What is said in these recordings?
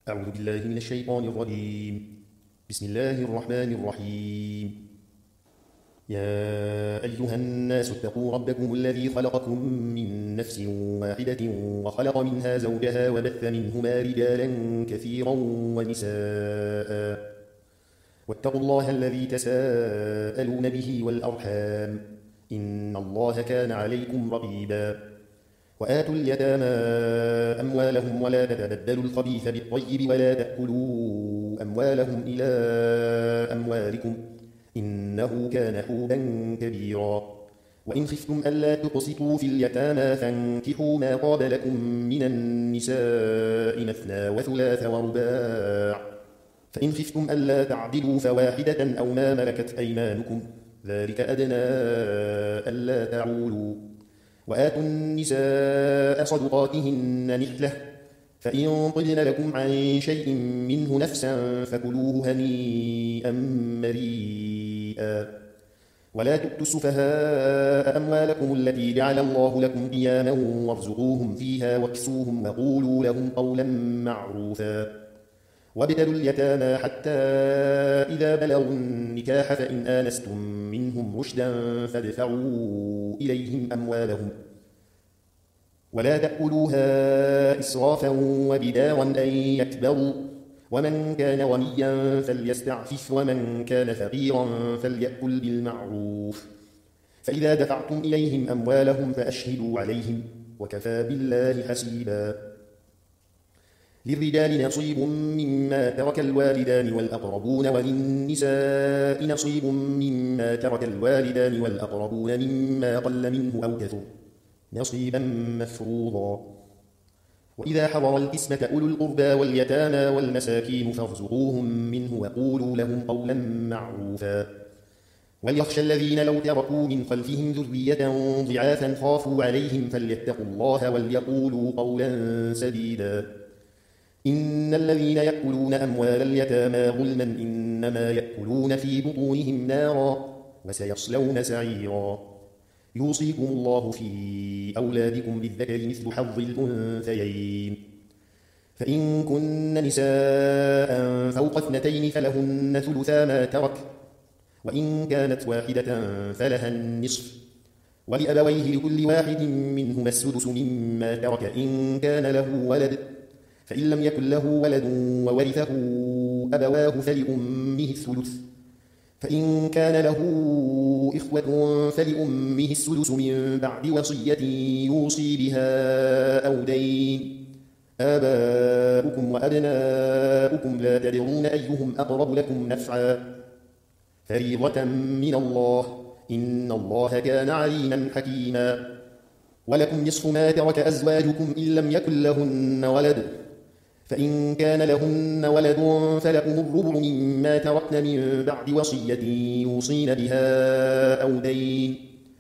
أعوذ بالله من الشيطان الرجيم. بسم الله الرحمن الرحيم. يا أيها الناس اتقوا ربكم الذي خلقكم من نفس واحدة وخلق منها زوجها وبث منهما رجالا كثيرا ونساء، واتقوا الله الذي تساءلون به والأرحام، إن الله كان عليكم رقيبا. وآتوا اليتامى أموالهم ولا تتبدلوا الخبيث بالطيب ولا تأكلوا أموالهم إلى أموالكم، إنه كان حوبا كبيرا. وإن خفتم ألا تقسطوا في اليتامى فانكحوا ما طاب لكم من النساء مثنى وثلاث ورباع، فإن خفتم ألا تعدلوا فواحدة أو ما ملكت أيمانكم، ذلك أدنى ألا تعولوا. وآتوا النساء صدقاتهن نحلة، فإن طبن لكم عن شيء منه نفسا فكلوه هنيئا مريئا. ولا تؤتوا السفهاء أموالكم التي جعل الله لكم قياما وارزقوهم فيها واكسوهم وقولوا لهم قولا معروفا. وابتلوا اليتامى حتى إذا بلغوا النكاح فإن آنستم منهم رشدا فادفعوا إليهم أموالهم، ولا تأكلوها إسرافا وبدارا أن يكبروا، ومن كان غنيا فليستعفف ومن كان فقيرا فليأكل بالمعروف. فإذا دفعتم إليهم أموالهم فأشهدوا عليهم، وكفى بالله حسيبا. للرجال نصيب مما ترك الوالدان والأقربون، وللنساء نصيب مما ترك الوالدان والأقربون مما قل منه أو كثر نصيبا مفروضا. وإذا حضر القسمة أولو القربى واليتامى والمساكين فارزقوهم منه وقولوا لهم قولا معروفا. وليخشى الذين لو تركوا من خلفهم ذرية ضعافا خافوا عليهم فليتقوا الله وليقولوا قولا سديدا. إن الذين يأكلون أموال اليتامى ظلما إنما يأكلون في بطونهم نارا وسيصلون سعيرا. يوصيكم الله في أولادكم للذكر مثل حظ الأنثيين، فإن كن نساء فوق اثنتين فلهن ثلثا ما ترك، وإن كانت واحدة فلها النصف، ولأبويه لكل واحد منهما السدس مما ترك إن كان له ولد، فإن لم يكن له ولد وورثه أبواه فلأمه الثلث، فإن كان له إخوة فلأمه السدس من بعد وصية يوصي بها أو دين. آباؤكم وأبناؤكم لا تدرون أيهم أقرب لكم نفعا، فريضة من الله، إن الله كان عليما حكيما. ولكم نصف ما ترك أزواجكم إن لم يكن لهن ولد، فإن كان لهن ولد فلكم الربع مما تركن من بعد وصية يوصين بها أو دين،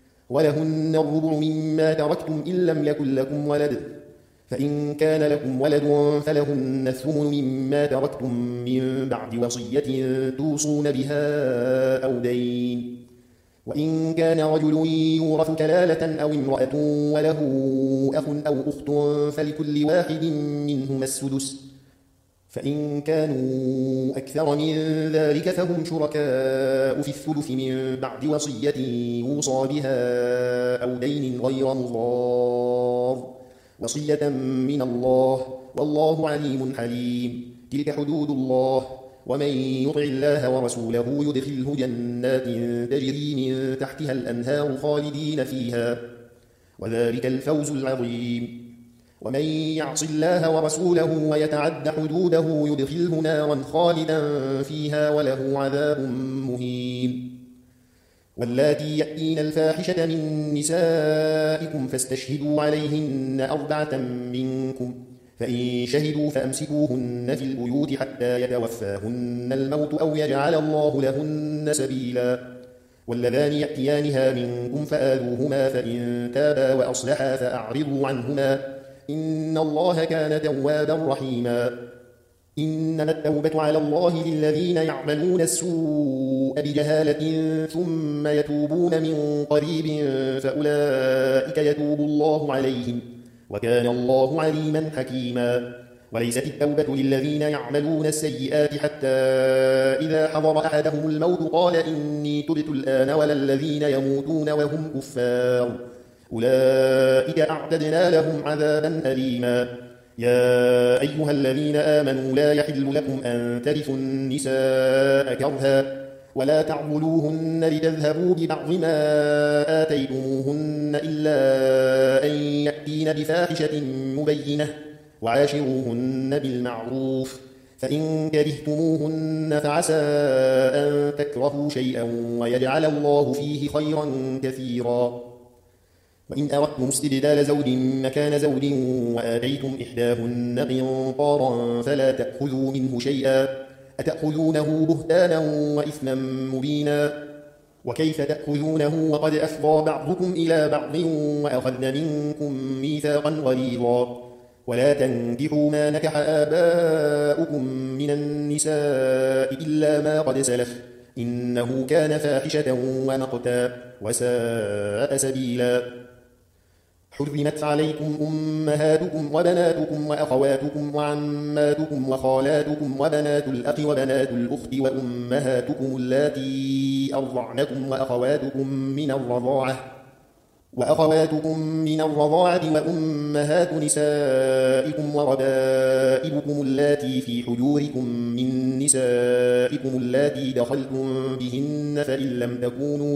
ولهن الربع مما تركتم إن لم يكن لكم ولد، فإن كان لكم ولد فلهن الثمن مما تركتم من بعد وصية توصون بها أو دين. وإن كان رجل يورث كلالة أو امرأة وله أخ أو أخت فلكل واحد منهما السدس، فإن كانوا أكثر من ذلك فهم شركاء في الثلث من بعد وصية يوصى بها أو دين غير مضار، وصية من الله، والله عليم حليم. تلك حدود الله، ومن يطع الله ورسوله يدخله جنات تجري من تحتها الأنهار خالدين فيها، وذلك الفوز العظيم. ومن يعص الله ورسوله ويتعد حدوده يدخله نارا خالدا فيها وله عذاب مهين. واللاتي يأتين الفاحشة من نسائكم فاستشهدوا عليهن 4 منكم، فإن شهدوا فأمسكوهن في البيوت حتى يتوفاهن الموت أو يجعل الله لهن سبيلا. واللذان يأتيانها منكم فآذوهما فإن تابا وأصلحا فأعرضوا عنهما، إن الله كان توابا رحيما. إنما التوبة على الله للذين يعملون السوء بجهالة ثم يتوبون من قريب فأولئك يتوب الله عليهم، وكان الله عليما حكيما. وليست التوبة للذين يعملون السيئات حتى إذا حضر أحدهم الموت قال إني تبت الآن ولا الذين يموتون وهم كفار أولئك أعتدنا لهم عذابا أليما. يا أيها الذين آمنوا لا يحل لكم أن ترثوا النساء كرها ولا تعضلوهن لتذهبوا ببعض ما آتيتموهن إلا أن يأتين بفاحشة مبينة وعاشروهن بالمعروف فإن كرهتموهن فعسى أن تكرهوا شيئا ويجعل الله فيه خيرا كثيرا. وإن أردتم استبدال زوج مكان زوج وآتيتم إحداهن قنطارا فلا تأخذوا منه شيئا أتأخذونه بهتانا وإثما مبينا. وكيف تأخذونه وقد أفضى بعضكم إلى بعض وأخذن منكم ميثاقا غليظا. ولا تنكحوا ما نكح آباؤكم من النساء إلا ما قد سلف إنه كان فاحشة ومقتا وساء سبيلا. حرمت عليكم أمهاتكم وبناتكم وأخواتكم وعماتكم وخالاتكم وبنات الأخ وبنات الأخت وأمهاتكم اللاتي أرضعنكم وأخواتكم من الرضاعة وأمهات نسائكم وربائبكم اللاتي في حجوركم من نسائكم اللاتي دخلتم بهن فإن لم تكونوا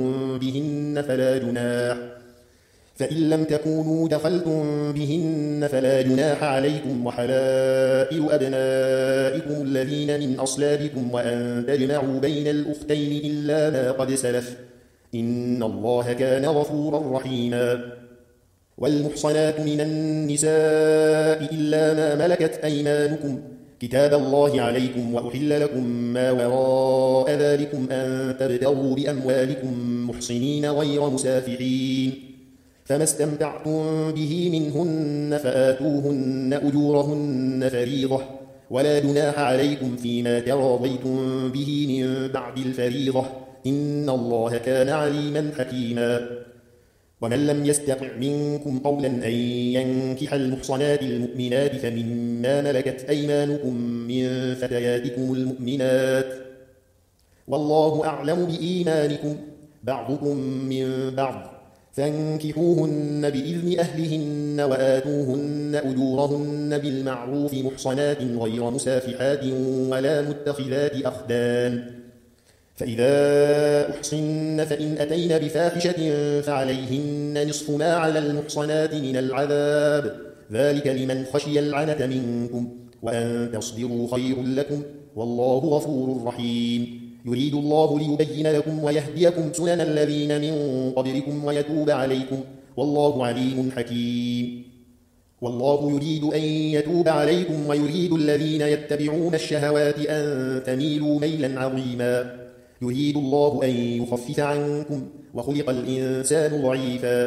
دخلتم بهن فلا جناح عليكم وحلائل أبنائكم الذين من أصلابكم وأن تجمعوا بين الأختين إلا ما قد سلف إن الله كان غفورا رحيما. والمحصنات من النساء إلا ما ملكت أيمانكم كتاب الله عليكم وأحل لكم ما وراء ذلكم أن تبتغوا بأموالكم محصنين غير مسافحين فما استمتعتم به منهن فآتوهن أجورهن فريضة ولا جناح عليكم فيما تراضيتم به من بعد الفريضة إن الله كان عليما حكيما. ومن لم يستطع منكم قولا أن ينكح المحصنات المؤمنات فمما ملكت أيمانكم من فتياتكم المؤمنات والله أعلم بإيمانكم بعضكم من بعض فانكحوهن بإذن أهلهن وآتوهن أجورهن بالمعروف محصنات غير مسافحات ولا متخذات أخدان. فإذا أحصن فإن أتين بفاحشة فعليهن نصف ما على المحصنات من العذاب ذلك لمن خشي العنة منكم وأن تصبروا خير لكم والله غفور رحيم. يريد الله ليبين لكم ويهديكم سنن الذين من قبلكم ويتوب عليكم والله عليم حكيم. والله يريد أن يتوب عليكم ويريد الذين يتبعون الشهوات أن تميلوا ميلا عظيما. يريد الله أن يخفف عنكم وخلق الإنسان ضعيفا.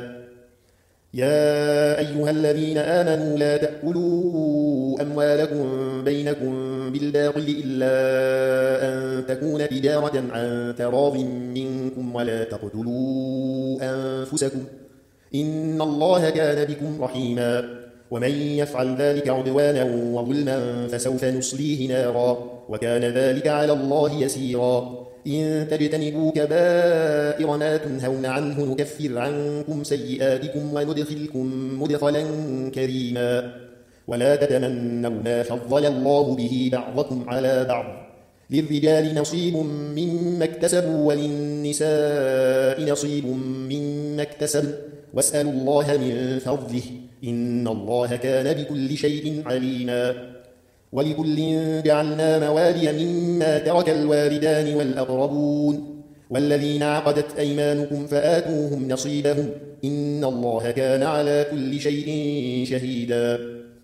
يا أيها الذين آمنوا لا تأكلوا أموالكم بينكم بالباطل إلا أن تكون تجارة عن تراض منكم ولا تقتلوا أنفسكم إن الله كان بكم رحيما. ومن يفعل ذلك عدوانا وظلما فسوف نصليه نارا وكان ذلك على الله يسيرا. إن تجتنبوا كبائر ما تنهون عنه نكفر عنكم سيئاتكم وندخلكم مدخلا كريما. ولا تتمنوا ما فضل الله به بعضكم على بعض للرجال نصيب مما اكتسبوا وللنساء نصيب مما اكتسبن واسألوا الله من فضله إن الله كان بكل شيء عليما. ولكل جعلنا موالي مما ترك الوالدان والأقربون والذين عقدت أيمانكم فآتوهم نصيبهم إن الله كان على كل شيء شهيدا.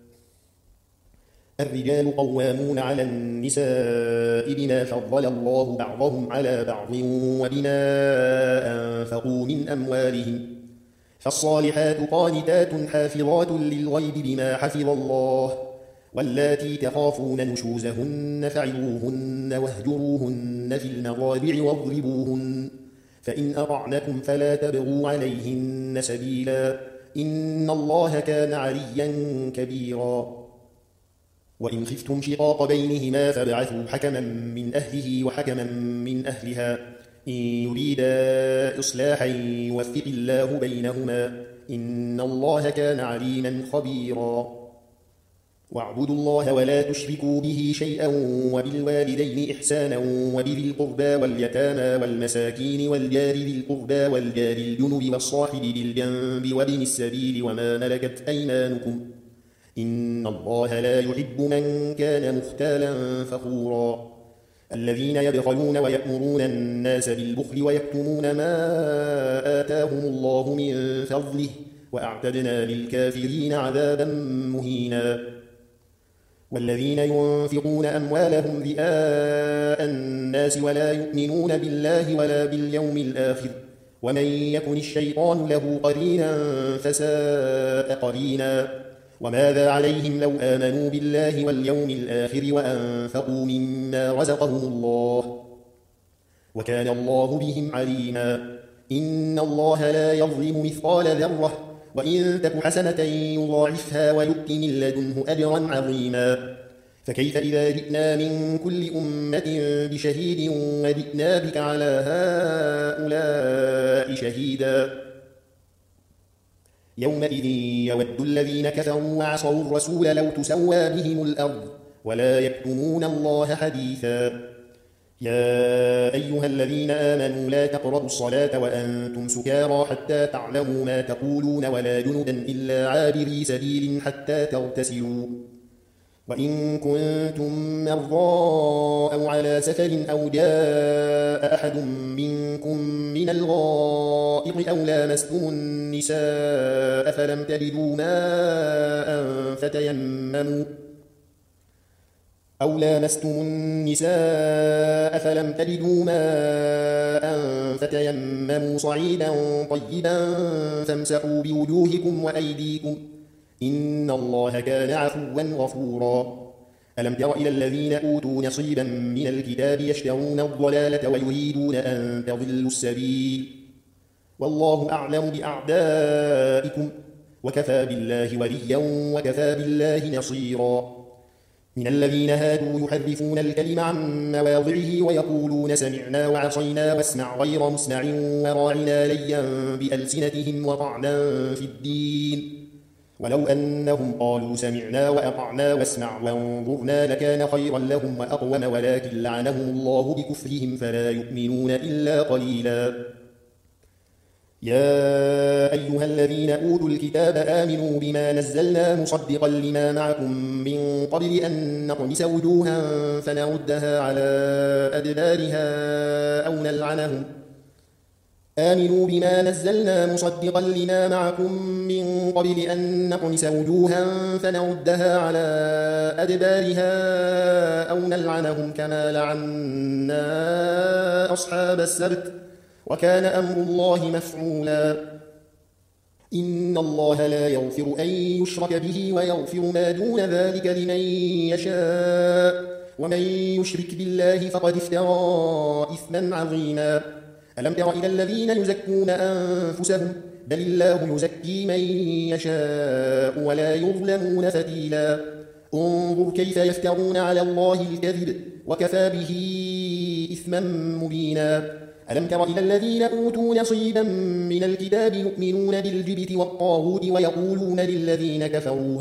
الرجال قوامون على النساء بما فضل الله بعضهم على بعض وبما أنفقوا من أموالهم فالصالحات قانتات حافظات للغيب بما حفظ الله واللاتي تخافون نشوزهن فعظوهن واهجروهن في المضاجع واضربوهن فإن أطعنكم فلا تبغوا عليهن سبيلا إن الله كان عليا كبيرا. وإن خفتم شقاق بينهما فابعثوا حكما من أهله وحكما من أهلها إن يريدا إصلاحا يوفق الله بينهما إن الله كان عليما خبيرا واعبدوا الله ولا تشركوا به شيئا وبالوالدين إحسانا وبذي القربى واليتامى والمساكين والجار ذي القربى والجار الجنب والصاحب بالجنب وابن السبيل وما ملكت أيمانكم إن الله لا يحب من كان مختالا فخورا الذين يبخلون ويأمرون الناس بالبخل ويكتمون ما آتاهم الله من فضله وأعتدنا للكافرين عذابا مهينا والذين ينفقون أموالهم رئاء الناس ولا يؤمنون بالله ولا باليوم الآخر ومن يكن الشيطان له قرينا فساء قرينا وماذا عليهم لو آمنوا بالله واليوم الآخر وأنفقوا مما رزقهم الله وكان الله بهم عليما إن الله لا يظلم مثقال ذرة وإن تك حسنة يضاعفها ويؤت من لدنه أجرا عظيما فكيف إذا جئنا من كل أمة بشهيد وجئنا بك على هؤلاء شهيدا يومئذ يود الذين كفروا وعصوا الرسول لو تسوى بهم الأرض ولا يكتمون الله حديثا يا أيها الذين آمنوا لا تقربوا الصلاة وأنتم سكارى حتى تعلموا ما تقولون ولا جنبا إلا عابري سبيل حتى تغتسلوا وإن كنتم مرضى أو على سفر أو جاء أحد منكم من الغائط أو لامستم النساء فلم تجدوا ماء فتيمموا صعيدا طيبا فامسحوا بوجوهكم وأيديكم إن الله كان عفوا غفورا ألم تر إلى الذين أوتوا نصيبا من الكتاب يشترون الضلالة ويريدون أن تضلوا السبيل والله أعلم بأعدائكم وكفى بالله وليا وكفى بالله نصيرا من الذين هادوا يحرفون الكلم عن مواضعه ويقولون سمعنا وعصينا واسمع غير مسمع وراعنا ليا بألسنتهم وطعنا في الدين ولو أنهم قالوا سمعنا وأطعنا واسمع وانظرنا لكان خيرا لهم وأقوم ولكن لعنهم الله بكفرهم فلا يؤمنون إلا قليلا يا أيها الذين أوتوا الكتاب آمنوا بما نزلنا مصدقا لما معكم من قبل أن نطمس وجوها فنردها على أدبارها أو نلعنهم آمنوا بما نزلنا مصدقا لما معكم من قبل أن نطمس وجوها فنردها على أدبارها أو نلعنهم كما لعنا أصحاب السبت وكان أمر الله مفعولا إن الله لا يغفر أن يشرك به ويغفر ما دون ذلك لمن يشاء ومن يشرك بالله فقد افترى إثما عظيما ألم تر إلى الذين يزكون أنفسهم بل الله يزكي من يشاء ولا يظلمون فتيلا انظر كيف يفترون على الله الكذب وكفى به إثما مبينا ألم تر إلى الذين أوتوا نصيبا من الكتاب يؤمنون بالجبت والطاغوت ويقولون للذين كفروا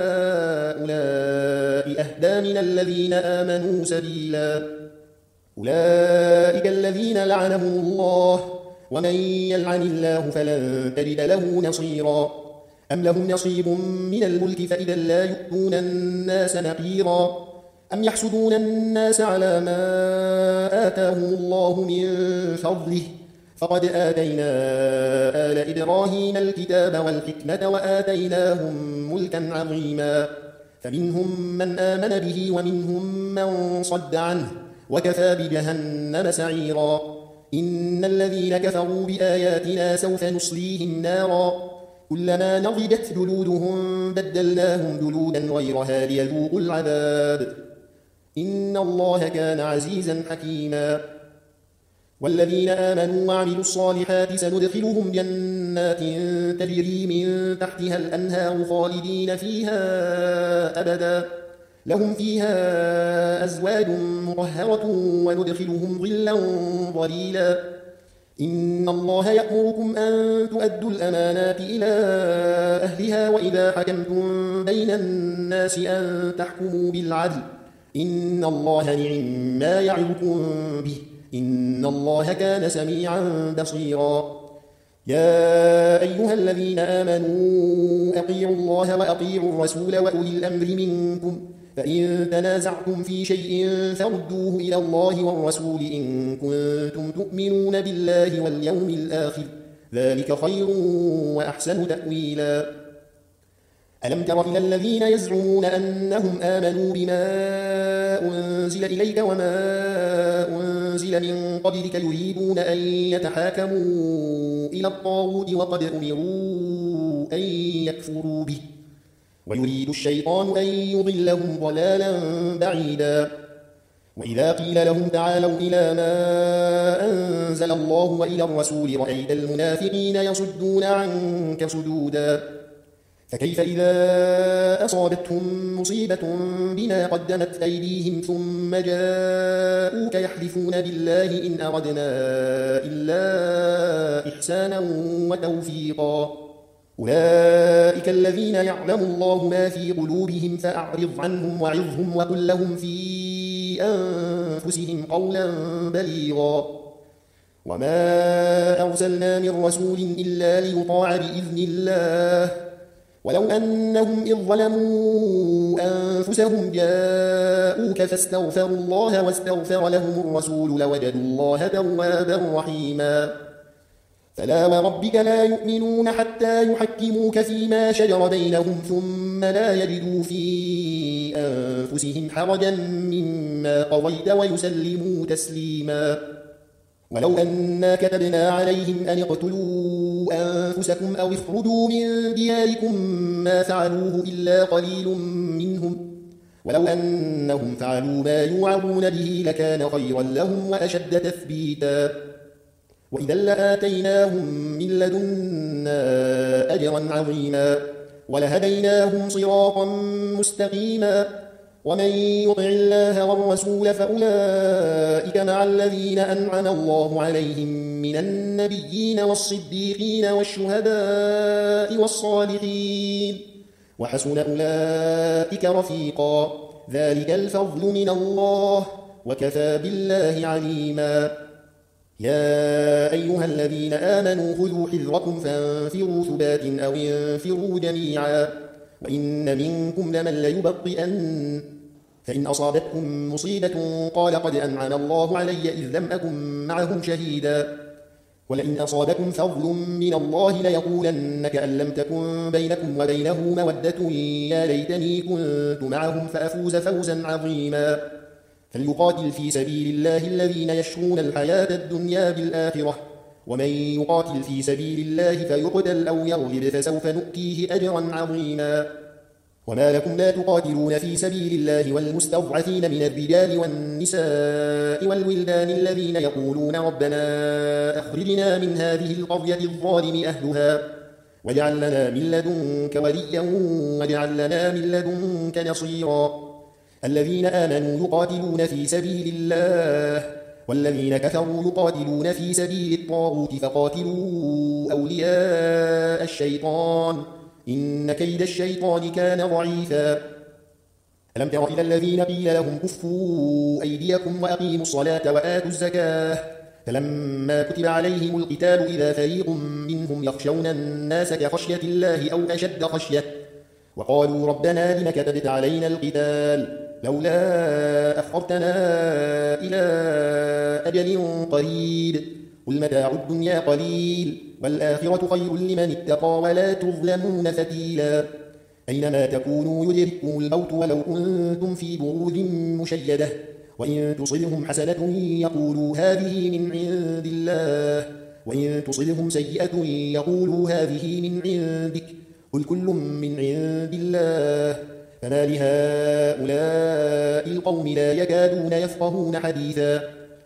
هؤلاء أهدى من الذين آمنوا سبيلا أولئك الذين لعنهم الله ومن يلعن الله فلن تجد له نصيرا أم لهم نصيب من الملك فإذا لا يؤتون الناس نقيرا أم يحسدون الناس على ما آتاهم الله من فضله فقد آتينا آل إبراهيم الكتاب والحكمة وآتيناهم ملكا عظيما فمنهم من آمن به ومنهم من صد عنه وكفى بجهنم سعيرا إن الذين كفروا بآياتنا سوف نصليهم نارا كلما نضجت جلودهم بدلناهم جلودا غيرها ليذوقوا العذاب إن الله كان عزيزا حكيما والذين آمنوا وعملوا الصالحات سندخلهم جنات تجري من تحتها الأنهار خالدين فيها أبدا لهم فيها أزواج مطهرة وندخلهم ظلا ظليلا إن الله يأمركم أن تؤدوا الأمانات إلى أهلها وإذا حكمتم بين الناس أن تحكموا بالعدل إن الله نعم ما يعظكم به إن الله كان سميعا بصيرا يا أيها الذين آمنوا أطيعوا الله وأطيعوا الرسول وأولي الأمر منكم فإن تنازعتم في شيء فردوه إلى الله والرسول إن كنتم تؤمنون بالله واليوم الآخر ذلك خير وأحسن تأويلا ألم تر إلى الذين يزعمون أنهم آمنوا بما أنزل إليك وما أنزل من قبلك يريدون أن يتحاكموا إلى الطاغوت وقد أمروا أن يكفروا به ويريد الشيطان أن يضلهم ضلالا بعيدا وإذا قيل لهم تعالوا إلى ما أنزل الله وإلى الرسول رأيت المنافقين يصدون عنك صدودا فكيف إذا أصابتهم مصيبة بما قدمت أيديهم ثم جاءوك يحلفون بالله إن أردنا إلا إحسانا وتوفيقا أولئك الذين يعلم الله ما في قلوبهم فأعرض عنهم وعظهم وقل لهم في أنفسهم قولا بليغا وما أرسلنا من رسول إلا ليطاع بإذن الله ولو أنهم إذ ظلموا أنفسهم جاءوك فاستغفروا الله واستغفر لهم الرسول لوجدوا الله توابا رحيما فلا وربك لا يؤمنون حتى يحكموك فيما شجر بينهم ثم لا يجدوا في أنفسهم حرجا مما قضيت ويسلموا تسليما ولو أنا كتبنا عليهم أن اقتلوا أنفسكم أو اخرجوا من دياركم ما فعلوه إلا قليل منهم ولو أنهم فعلوا ما يوعظون به لكان خيرا لهم وأشد تثبيتا وإذا لآتيناهم من لدنا أجرا عظيما ولهديناهم صراطا مستقيما ومن يطع الله والرسول فأولئك مع الذين أنعم الله عليهم من النبيين والصديقين والشهداء والصالحين وحسن أولئك رفيقا ذلك الفضل من الله وكفى بالله عليما يا أيها الذين آمنوا خذوا حذركم فانفروا ثبات أو انفروا جميعا وإن منكم لمن ليبطئن فإن أصابتكم مصيبة قال قد أنعم الله علي إذ لم أكن معهم شهيدا ولئن أصابكم فضل من الله ليقولن كأن لم تكن بينكم وبينه مودة يا ليتني كنت معهم فأفوز فوزا عظيما فليقاتل في سبيل الله الذين يشرون الحياة الدنيا بالآخرة ومن يقاتل في سبيل الله فيقتل أو يغلب فسوف نؤتيه أجرا عظيما وما لكم لا تقاتلون في سبيل الله والمستضعفين من الرجال والنساء والولدان الذين يقولون ربنا أخرجنا من هذه القرية الظالم أهلها واجعل لنا من لدنك وليا واجعل لنا من لدنك نصيرا الذين آمنوا يقاتلون في سبيل الله والذين كفروا يقاتلون في سبيل الطاغوت فقاتلوا أولياء الشيطان إن كيد الشيطان كان ضعيفا ألم تر إلى الذين قيل لهم كفوا أيديكم وأقيموا الصلاة وآتوا الزكاة فلما كتب عليهم القتال إذا فريق منهم يخشون الناس كخشية الله أو أشد خشية وقالوا ربنا لم كتبت علينا القتال لولا أخرتنا إلى أجل قريب قل متاع الدنيا قليل والآخرة خير لمن اتقى ولا تظلمون فتيلا أينما تكونوا يدرككم الموت ولو كنتم في بروج مشيدة وإن تصلهم حسنة يقولوا هذه من عند الله وإن تصلهم سيئة يقولوا هذه من عندك قل كل من عند الله فما لهؤلاء القوم لا يكادون يفقهون حديثا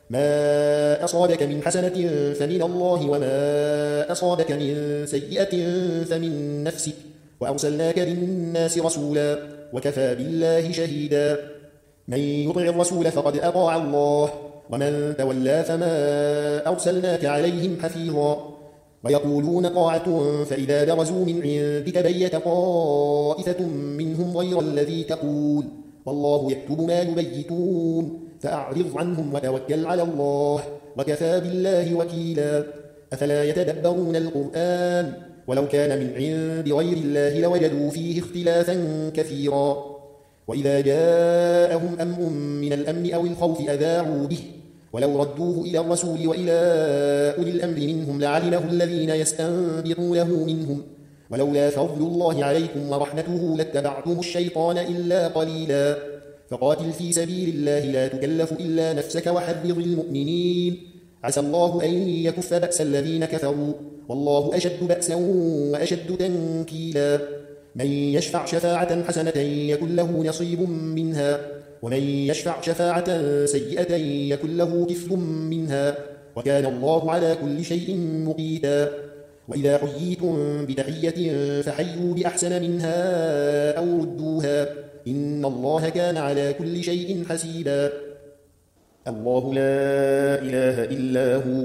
ما أصابك من حسنة فمن الله وما أصابك من سيئة فمن نفسك وأرسلناك للناس رسولا وكفى بالله شهيدا. من يطع الرسول فقد أطاع الله، ومن تولى فما أرسلناك عليهم حفيظا. ويقولون طاعة فإذا برزوا من عندك بيت طائفة منهم غير الذي تقول، والله يكتب ما يبيتون، فأعرض عنهم وتوكل على الله، وكفى بالله وكيلا. أفلا يتدبرون القرآن؟ ولو كان من عند غير الله لوجدوا فيه اختلافا كثيرا. وإذا جاءهم أمر من الأمن أو الخوف أذاعوا به، ولو ردوه إلى الرسول وإلى أولي الأمر منهم لعلمه الذين يستنبطونه منهم، ولولا فضل الله عليكم ورحمته لاتبعتم الشيطان إلا قليلا. فقاتل في سبيل الله لا تكلف إلا نفسك وحرض المؤمنين، عسى الله أن يكف بأس الذين كفروا، والله أشد بأسا وأشد تنكيلا. من يشفع شفاعة حسنة يكن له نصيب منها، ومن يشفع شفاعة سيئة يكن له كفل منها، وكان الله على كل شيء مقيتا. وإذا حييتم بتحية فحيوا بأحسن منها أو ردوها، إن الله كان على كل شيء حسيبا. الله لا إله إلا هو،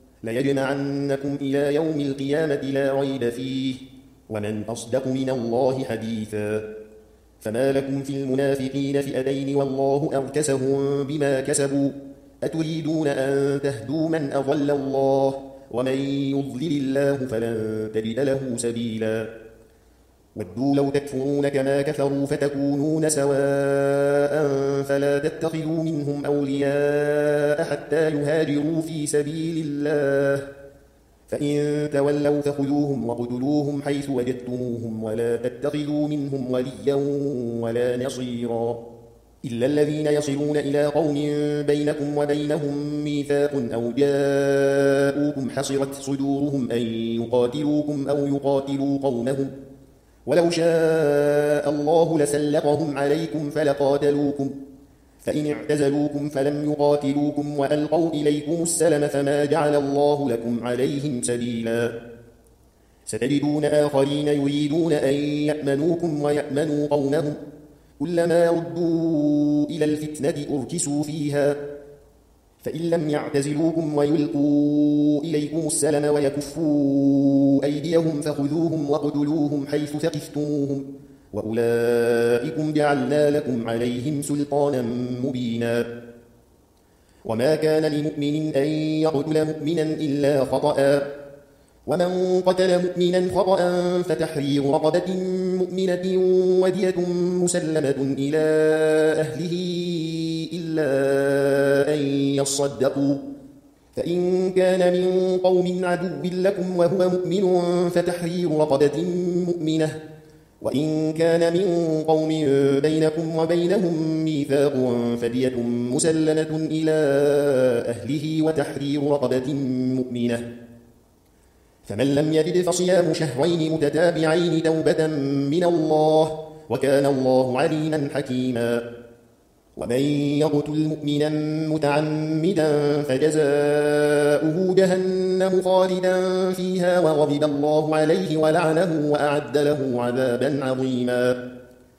ليجمعنكم إلى يوم القيامة لا ريب فيه، ومن أصدق من الله حديثا. فما لكم في المنافقين فئتين والله أركسهم بما كسبوا، أتريدون أن تهدوا من أضل الله، ومن يضلل الله فلن تجد له سبيلا. ودوا لو تكفرون كما كفروا فتكونون سواء فلا تتخذوا منهم أولياء حتى يهاجروا في سبيل الله، فإن تولوا فخذوهم وقتلوهم حيث وجدتموهم، ولا تتخذوا منهم وليا ولا نصيرا، إلا الذين يصلون إلى قوم بينكم وبينهم ميثاق أو جاءوكم حصرت صدورهم أن يقاتلوكم أو يقاتلوا قومهم، ولو شاء الله لسلطهم عليكم فلقاتلوكم، فإن اعتزلوكم فلم يقاتلوكم وألقوا إليكم السلم فما جعل الله لكم عليهم سبيلا. ستجدون آخرين يريدون أن يأمنوكم ويأمنوا قومهم، كلما ردوا إلى الفتنة أركسوا فيها، فإن لم يعتزلوكم ويلقوا إليكم السلم ويكفوا أيديهم فخذوهم وقتلوهم حيث ثقفتموهم، وأولئكم جعلنا لكم عليهم سلطانا مبينا. وما كان لمؤمن أن يقتل مؤمنا إلا خطأ، ومن قتل مؤمنا خطأ فتحرير رقبة مؤمنة ودية مسلمة إلى أهله إلا أن يصدقوا، فإن كان من قوم عدو لكم وهو مؤمن فتحرير رقبة مؤمنة، وإن كان من قوم بينكم وبينهم ميثاق فدية مسلمة إلى أهله وتحرير رقبة مؤمنة. فمن لم يجد فصيام شهرين متتابعين توبة من الله، وكان الله عليما حكيما. ومن يقتل مؤمنا متعمدا فجزاؤه جهنم خالدا فيها وغضب الله عليه ولعنه وأعد له عذابا عظيما.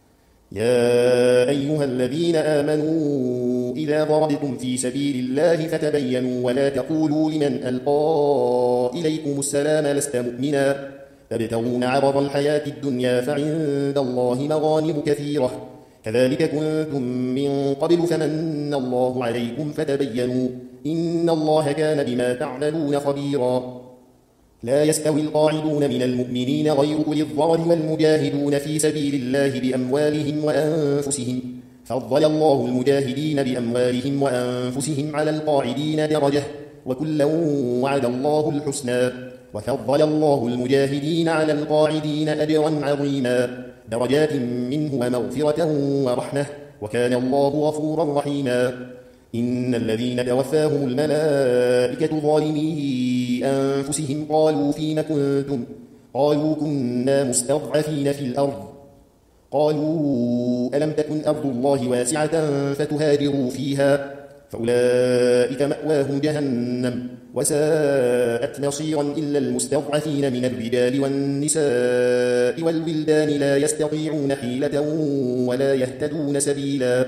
يا أيها الذين آمنوا إذا ضربتم في سبيل الله فتبينوا ولا تقولوا لمن ألقى إليكم السلام لست مؤمنا تبتغون عرض الحياة الدنيا فعند الله مغانم كثيرة كذلك كنتم من قبل فمن الله عليكم فتبينوا إن الله كان بما تعملون خبيرا. لا يستوي القاعدون من المؤمنين غير أولي الضرر والمجاهدون في سبيل الله بأموالهم وأنفسهم، فضل الله المجاهدين بأموالهم وأنفسهم على القاعدين درجة، وكلا وعد الله الحسنى، وفضل الله المجاهدين على القاعدين أجرا عظيما، درجات منه ومغفرة ورحمة، وكان الله غفورا رحيما. إن الذين توفاهم الملائكة ظالمي أنفسهم قالوا فيم كنتم؟ قالوا كنا مستضعفين في الأرض. قالوا ألم تكن أرض الله واسعة فتهاجروا فيها فأولئك مأواهم جهنم وساءت مصيرا إلا المستضعفين من الرجال والنساء والولدان لا يستطيعون حيلة ولا يهتدون سبيلا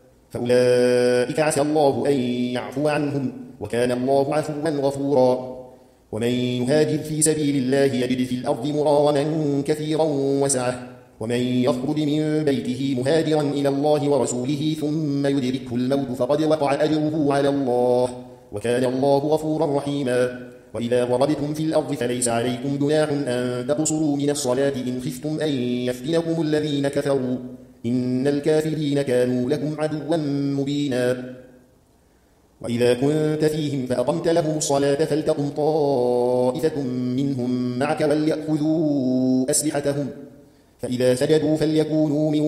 فأولئك عسى الله أن يعفو عنهم وكان الله عفوا غفورا ومن يهاجر في سبيل الله يجد في الأرض مغارما كثيرا وسعة ومن يخرج من بيته مهاجرا إلى الله ورسوله ثم يدركه الموت فقد وقع أجره على الله وكان الله غفورا رحيما وإذا ضربتم في الأرض فليس عليكم جناح أن تقصروا من الصلاة إن خفتم أن يفتنكم الذين كفروا إن الكافرين كانوا لكم عدوا مبينا وإذا كنت فيهم فأقمت لهم الصلاة فلتقم طائفة منهم معك وليأخذوا أسلحتهم فإذا سجدوا فليكونوا من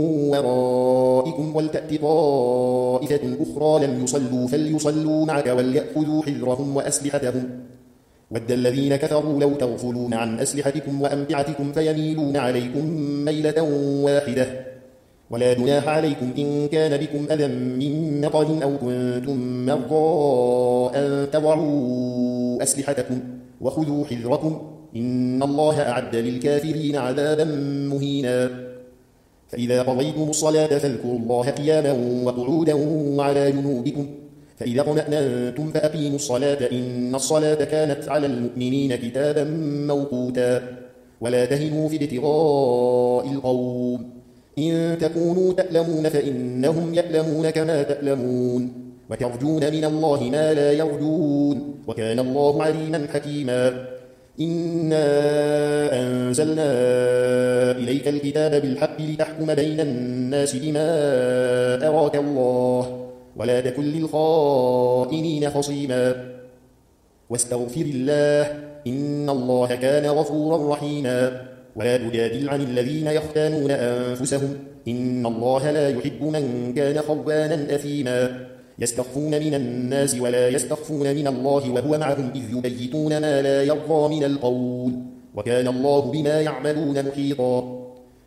ورائكم ولتأت طائفة أخرى لم يصلوا فليصلوا معك وليأخذوا حذرهم وأسلحتهم ود الذين كفروا لو تغفلون عن أسلحتكم وأمتعتكم فيميلون عليكم ميلة واحدة ولا جناح عليكم إن كان بكم أذى من مطر أو كنتم مرضى أن تضعوا أسلحتكم وخذوا حذركم إن الله أعد للكافرين عذابا مهينا فإذا قضيتم الصلاة فاذكروا الله قياما وقعودا وعلى جنوبكم فإذا اطمأننتم فأقيموا الصلاة إن الصلاة كانت على المؤمنين كتابا موقوتا ولا تهنوا في ابتغاء القوم إن تكونوا تألمون فإنهم يألمون كما تألمون وترجون من الله ما لا يرجون وكان الله عليما حكيما إنا أنزلنا إليك الكتاب بالحق لتحكم بين الناس بما أراك الله ولا تكن للخائنين خصيما واستغفر الله إن الله كان غفورا رحيما ولا تجادل عن الذين يختانون أنفسهم إن الله لا يحب من كان خوانا أثيما يستخفون من الناس ولا يستخفون من الله وهو معهم إذ يبيتون ما لا يرضى من القول وكان الله بما يعملون محيطا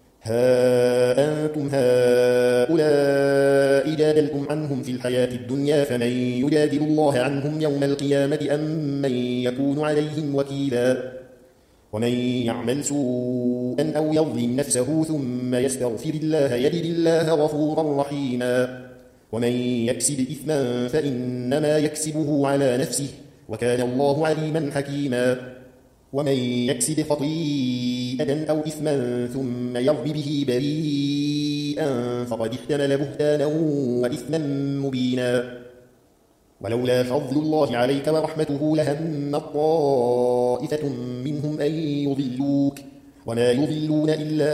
ها أنتم هؤلاء جادلتم عنهم في الحياة الدنيا فمن يجادل الله عنهم يوم القيامة أم من يكون عليهم وكيلا ومن يعمل سوءا أو يظلم نفسه ثم يستغفر الله يجد الله غفورا رحيما ومن يكسب إثما فإنما يكسبه على نفسه وكان الله عليما حكيما ومن يكسب خطيئة أو إثما ثم يرم به بريئا فقد احتمل بهتانا وإثما مبينا ولولا فضل الله عليك ورحمته لهم طائفة منهم أن يضلوك وما يضلون إلا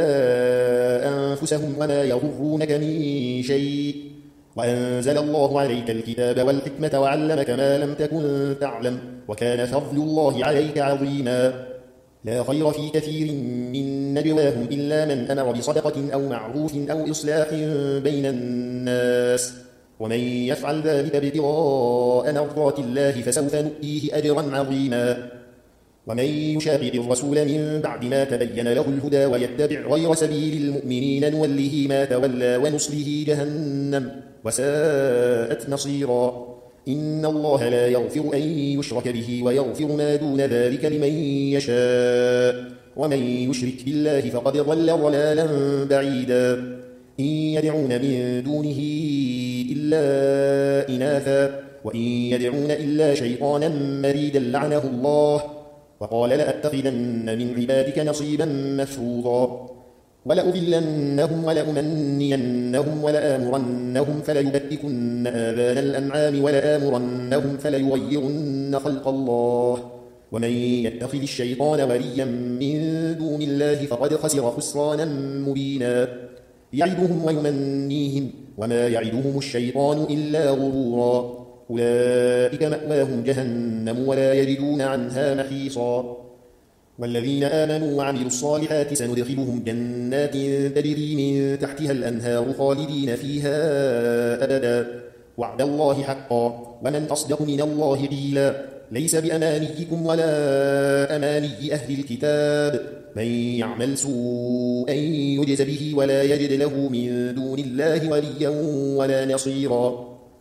أنفسهم وما يضرونك من شيء وأنزل الله عليك الكتاب والحكمة وعلمك ما لم تكن تعلم وكان فضل الله عليك عظيما لا خير في كثير من نجواهم إلا من أمر بصدقة أو معروف أو إصلاح بين الناس ومن يفعل ذلك ابتغاء مرضات الله فسوف نؤتيه أجرا عظيما ومن يشاقق الرسول من بعد ما تبين له الهدى ويتبع غير سبيل المؤمنين نوله ما تولى ونصله جهنم وساءت مصيرا إن الله لا يغفر أن يشرك به ويغفر ما دون ذلك لمن يشاء ومن يشرك بالله فقد ضل ضلالا بعيدا إن يدعون من دونه إلا إناثا وإن يدعون إلا شيطانا مريدا لعنه الله وقال لأتخذن من عبادك نصيبا مفروضا ولأضلنهم ولأمنينهم ولآمرنهم فليبتكن آذان الأنعام ولآمرنهم فليغيرن خلق الله ومن يتخذ الشيطان وليا من دون الله فقد خسر خسرانا مبينا يعدهم ويمنيهم وما يعدهم الشيطان إلا غرورا أولئك مأواهم جهنم ولا يجدون عنها محيصا والذين آمنوا وعملوا الصالحات سندخلهم جنات تجري من تحتها الأنهار خالدين فيها أبدا وعد الله حقا ومن أصدق من الله قيلا ليس بأمانيكم ولا أماني أهل الكتاب من يعمل سوءا يجز به ولا يجد له من دون الله وليا ولا نصيرا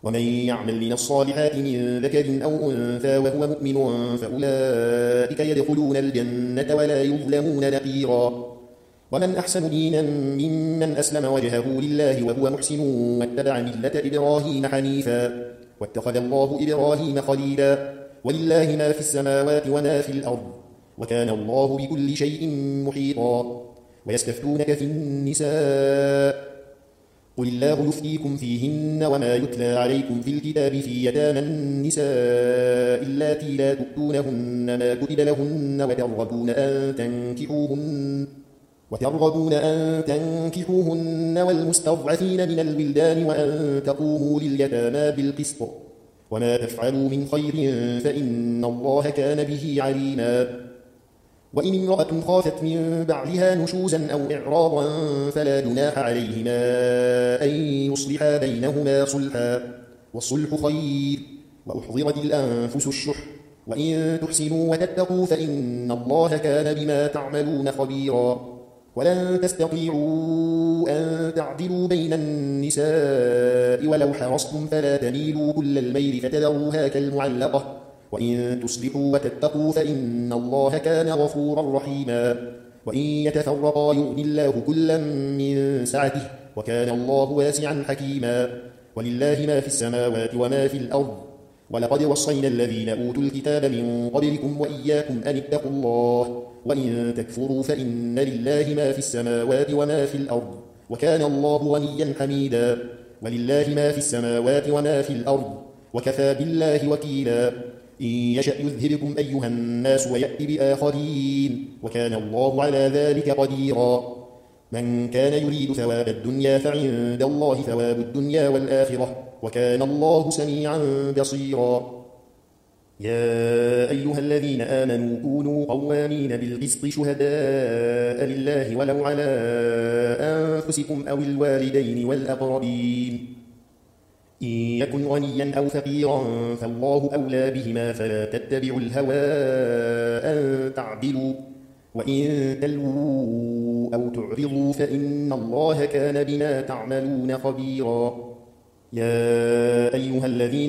ومن يعمل من الصالحات من ذكر أو أنثى وهو مؤمن فأولئك يدخلون الجنة ولا يظلمون نقيرا. ومن أحسن دينا ممن أسلم وجهه لله وهو محسن واتبع ملة إبراهيم حنيفا واتخذ الله إبراهيم خليلا. ولله ما في السماوات وما في الأرض وكان الله بكل شيء محيطا. ويستفتونك في النساء قل الله يفتيكم فيهن وما يتلى عليكم في الكتاب في يتامى النساء اللاتي لا تؤتونهن ما كتب لهن وترغبون أن تنكحوهن والمستضعفين من الولدان وأن تقوموا لليتامى بالقسط وما تفعلوا من خير فإن الله كان به عليما. وإن امرأة خافت من بعلها نشوزا أو إعراضا فلا جناح عليهما أن يصلحا بينهما صلحا والصلح خير وأحضرت الأنفس الشح وإن تحسنوا وتتقوا فإن الله كان بما تعملون خبيرا. ولن تستطيعوا أن تعدلوا بين النساء ولو حرصتم فلا تميلوا كل الميل فتذروها كالمعلقة وإن تصلحوا وتتقوا فإن الله كان غفورا رحيما. وإن يتفرقا يغني الله كلا من سعته وكان الله واسعا حكيما. ولله ما في السماوات وما في الأرض ولقد وصينا الذين أوتوا الكتاب من قبلكم وإياكم أن اتقوا الله وإن تكفروا فإن لله ما في السماوات وما في الأرض وكان الله غنيا حميدا. ولله ما في السماوات وما في الأرض وكفى بالله وكيلا. إن يشأ يذهبكم أيها الناس ويأت بآخرين وكان الله على ذلك قديرا. من كان يريد ثواب الدنيا فعند الله ثواب الدنيا والآخرة وكان الله سميعا بصيرا. يا أيها الذين آمنوا كونوا قوامين بالقسط شهداء لله ولو على أنفسكم أو الوالدين والأقربين إن يكن غنيا أو فقيرا فالله أولى بهما فلا تتبعوا الهوى أن تعدلوا وإن تلووا أو تعرضوا فإن الله كان بما تعملون خبيرا. يا أيها الذين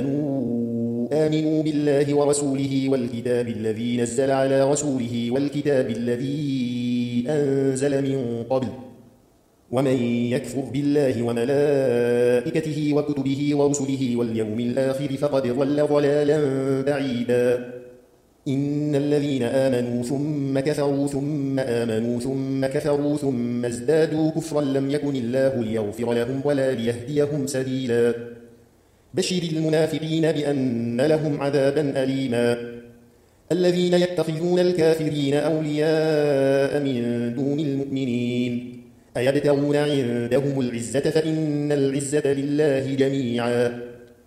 آمنوا بالله ورسوله والكتاب الذي نزل على رسوله والكتاب الذي أنزل من قبل ومن يكفر بالله وملائكته وكتبه ورسله واليوم الآخر فقد ضل ضلالا بعيدا. إن الذين آمنوا ثم كفروا ثم آمنوا ثم كفروا ثم ازدادوا كفرا لم يكن الله ليغفر لهم ولا ليهديهم سبيلا. بشر المنافقين بأن لهم عذابا أليما. الذين يتخذون الكافرين أولياء من دون المؤمنين أيبتغون عندهم العزة فإن العزة لله جميعا.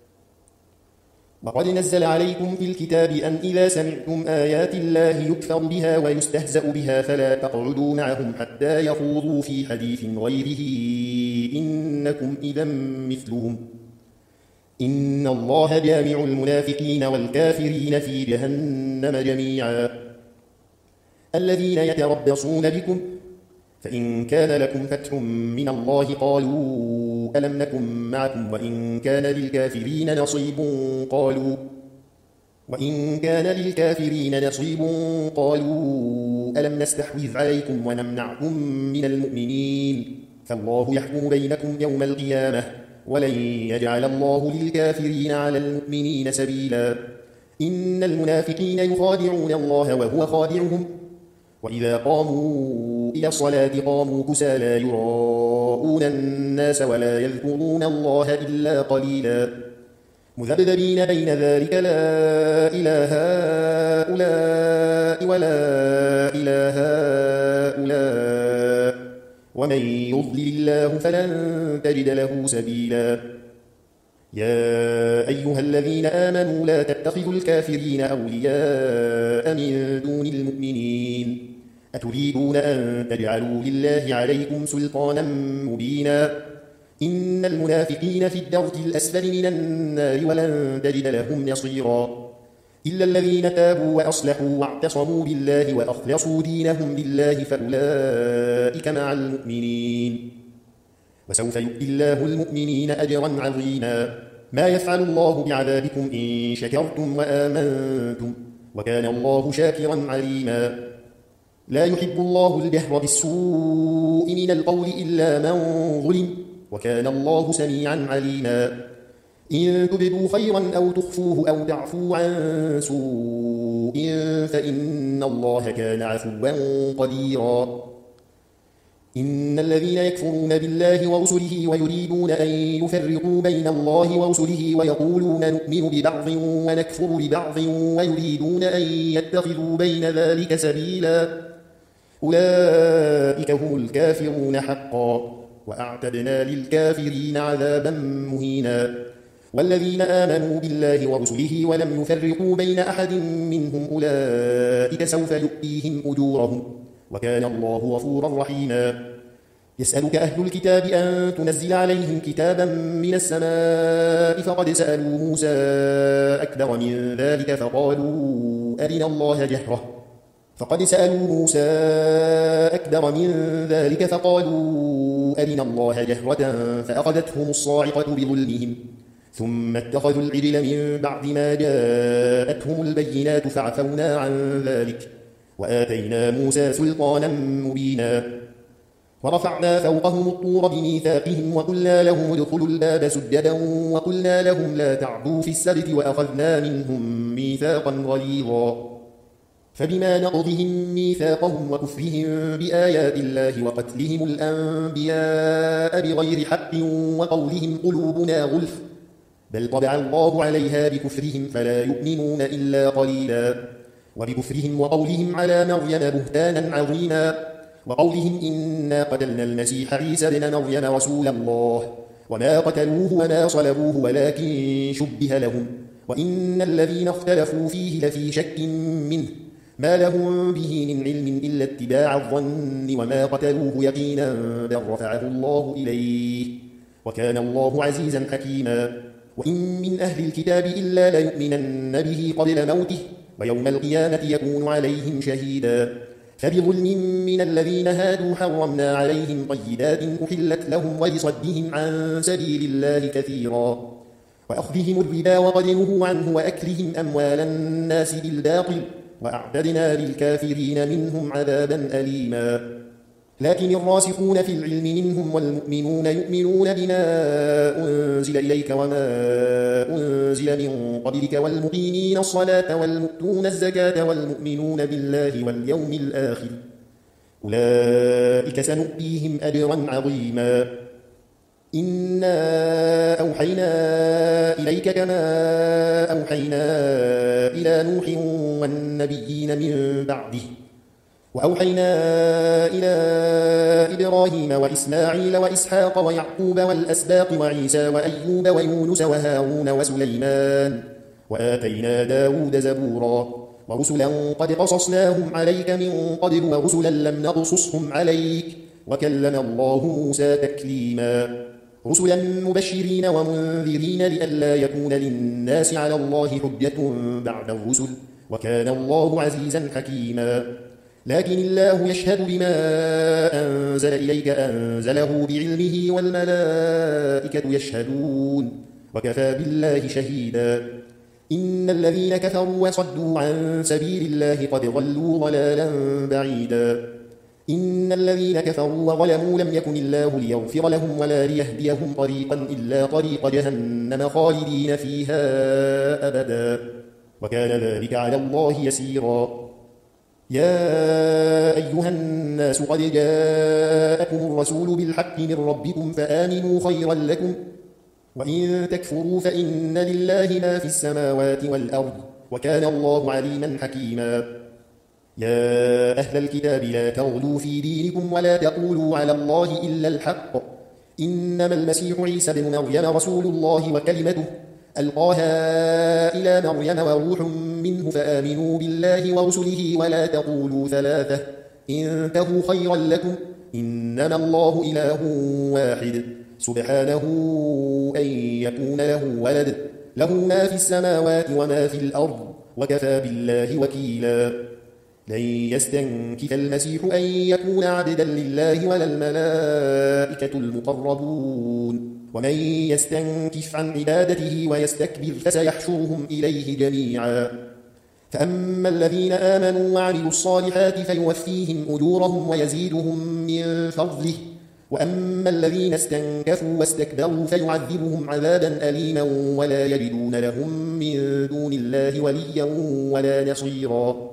وقد نزل عليكم في الكتاب أن إذا سمعتم آيات الله يكفر بها ويستهزأ بها فلا تقعدوا معهم حتى يخوضوا في حديث غيره إنكم إذا مثلهم إن الله جامع المنافقين والكافرين في جهنم جميعا. الذين يتربصون بكم فإن كان لكم فتح من الله قالوا ألم نكن معكم وإن كان للكافرين نصيب قالوا ألم نستحوذ عليكم ونمنعكم من المؤمنين فالله يحكم بينكم يوم القيامة ولن يجعل الله للكافرين على المؤمنين سبيلا. إن المنافقين يخادعون الله وهو خادعهم وإذا قاموا إلى الصلاة قاموا كسى لا يراءون الناس ولا يذكرون الله إلا قليلا. مذبذبين بين ذلك لا إله هؤلاء ولا إله هؤلاء ومن يضلل الله فلن تجد له سبيلا. يا أيها الذين آمنوا لا تتخذوا الكافرين أولياء من دون المؤمنين أتريدون أن تجعلوا لله عليكم سلطانا مبينا. إن المنافقين في الدرك الأسفل من النار ولن تجد لهم نصيرا إلا الذين تابوا وأصلحوا واعتصموا بالله وأخلصوا دينهم لله فأولئك مع المؤمنين وسوف يؤتي الله المؤمنين أجرا عظيما. ما يفعل الله بعذابكم إن شكرتم وآمنتم وكان الله شاكرا عليما لا يحب الله الجهر بالسوء من القول إلا من ظلم وكان الله سميعا عليما إن تبدوا خيرا أو تخفوه أو تعفوا عن سوء فإن الله كان عفوا قديرا إن الذين يكفرون بالله ورسله ويريدون أن يفرقوا بين الله ورسله ويقولون نؤمن ببعض ونكفر ببعض ويريدون أن يتخذوا بين ذلك سبيلا أولئك هم الكافرون حقا وأعتدنا للكافرين عذابا مهينا والذين آمنوا بالله ورسله ولم يفرقوا بين أحد منهم أولئك سوف يؤتيهم أجورهم وكان الله غفورا رحيما يسألك أهل الكتاب أن تنزل عليهم كتابا من السماء فقد سألوا موسى أكبر من ذلك فقالوا أرنا الله جهرة فأخذتهم الصاعقة بظلمهم ثم اتخذوا العجل من بعد ما جاءتهم البينات فعفونا عن ذلك وآتينا موسى سلطانا مبينا ورفعنا فوقهم الطور بميثاقهم وقلنا لهم ادخلوا الباب سجدا وقلنا لهم لا تعدوا في السبت وأخذنا منهم ميثاقا غليظا فبما نقضهم ميثاقهم وكفرهم بآيات الله وقتلهم الأنبياء بغير حق وقولهم قلوبنا غلف بل طبع الله عليها بكفرهم فلا يؤمنون إلا قليلا وبكفرهم وقولهم على مريم بهتانا عظيما وقولهم إنا قتلنا المسيح عيسى ابن مريم رسول الله وما قتلوه وما صلبوه ولكن شبه لهم وإن الذين اختلفوا فيه لفي شك منه ما لهم به من علم إلا اتباع الظن وما قتلوه يقينا بل رفعه الله إليه وكان الله عزيزا حكيما وإن من أهل الكتاب إلا ليؤمنن به قبل موته ويوم القيامة يكون عليهم شهيدا فبظلم من الذين هادوا حرمنا عليهم طيبات أحلت لهم ولصدهم عن سبيل الله كثيرا وأخذهم الربا وقد نهوا عنه وأكلهم أموال الناس بالباطل وأعتدنا للكافرين منهم عذابا أليما لكن الراسخون في العلم منهم والمؤمنون يؤمنون بما أنزل إليك وما أنزل من قبلك والمقيمين الصلاة والمؤتون الزكاة والمؤمنون بالله واليوم الآخر أولئك سنؤتيهم أجرا عظيما إنا أوحينا إليك كما أوحينا إلى نوح والنبيين من بعده وأوحينا إلى إبراهيم وإسماعيل وإسحاق ويعقوب والأسباط وعيسى وأيوب ويونس وهارون وسليمان وآتينا داود زبورا ورسلا قد قصصناهم عليك من قبل ورسلا لم نقصصهم عليك وكلم الله موسى تكليما رسلا مبشرين ومنذرين لئلا يكون للناس على الله حجة بعد الرسل وكان الله عزيزا حكيما لكن الله يشهد بما أنزل إليك أنزله بعلمه والملائكة يشهدون وكفى بالله شهيدا إن الذين كفروا وصدوا عن سبيل الله قد ضلوا ضلالا بعيدا إن الذين كفروا وظلموا لم يكن الله ليغفر لهم ولا ليهديهم طريقا إلا طريق جهنم خالدين فيها أبدا وكان ذلك على الله يسيرا يا أيها الناس قد جاءكم الرسول بالحق من ربكم فآمنوا خيرا لكم وإن تكفروا فإن لله ما في السماوات والأرض وكان الله عليما حكيما يا أهل الكتاب لا تغلوا في دينكم ولا تقولوا على الله إلا الحق إنما المسيح عيسى بن مريم رسول الله وكلمته ألقاها إلى مريم وروح منه فآمنوا بالله ورسله ولا تقولوا ثلاثة انتهوا خيرا لكم إنما الله إله واحد سبحانه أن يكون له ولد له ما في السماوات وما في الأرض وكفى بالله وكيلا لن يستنكف المسيح أن يكون عبدا لله ولا الملائكة المقربون ومن يستنكف عن عبادته ويستكبر فسيحشرهم إليه جميعا فأما الذين آمنوا وعملوا الصالحات فيوفيهم أجورهم ويزيدهم من فضله وأما الذين استنكفوا واستكبروا فيعذبهم عذابا أليما ولا يجدون لهم من دون الله وليا ولا نصيرا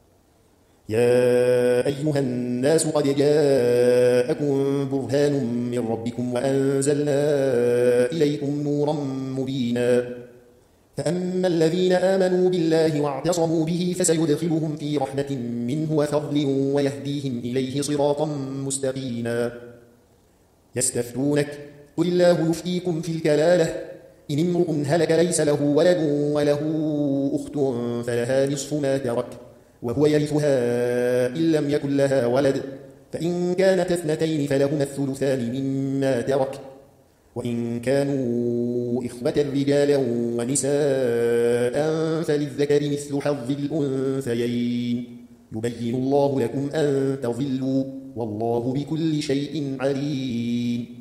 يا أيها الناس قد جاءكم برهان من ربكم وأنزلنا إليكم نورا مبينا فأما الذين آمنوا بالله واعتصموا به فسيدخلهم في رحمة منه وفضل ويهديهم إليه صراطا مستقيما يستفتونك قل الله يفتيكم في الكلالة إن امرؤ هلك ليس له ولد وله أخت فلها نصف ما ترك وهو يرثها إن لم يكن لها ولد فإن كانت اثنتين فلهما الثلثان مما ترك وإن كانوا إخوة رجالا ونساء فللذكر مثل حظ الأنثيين يبين الله لكم أن تضلوا والله بكل شيء عليم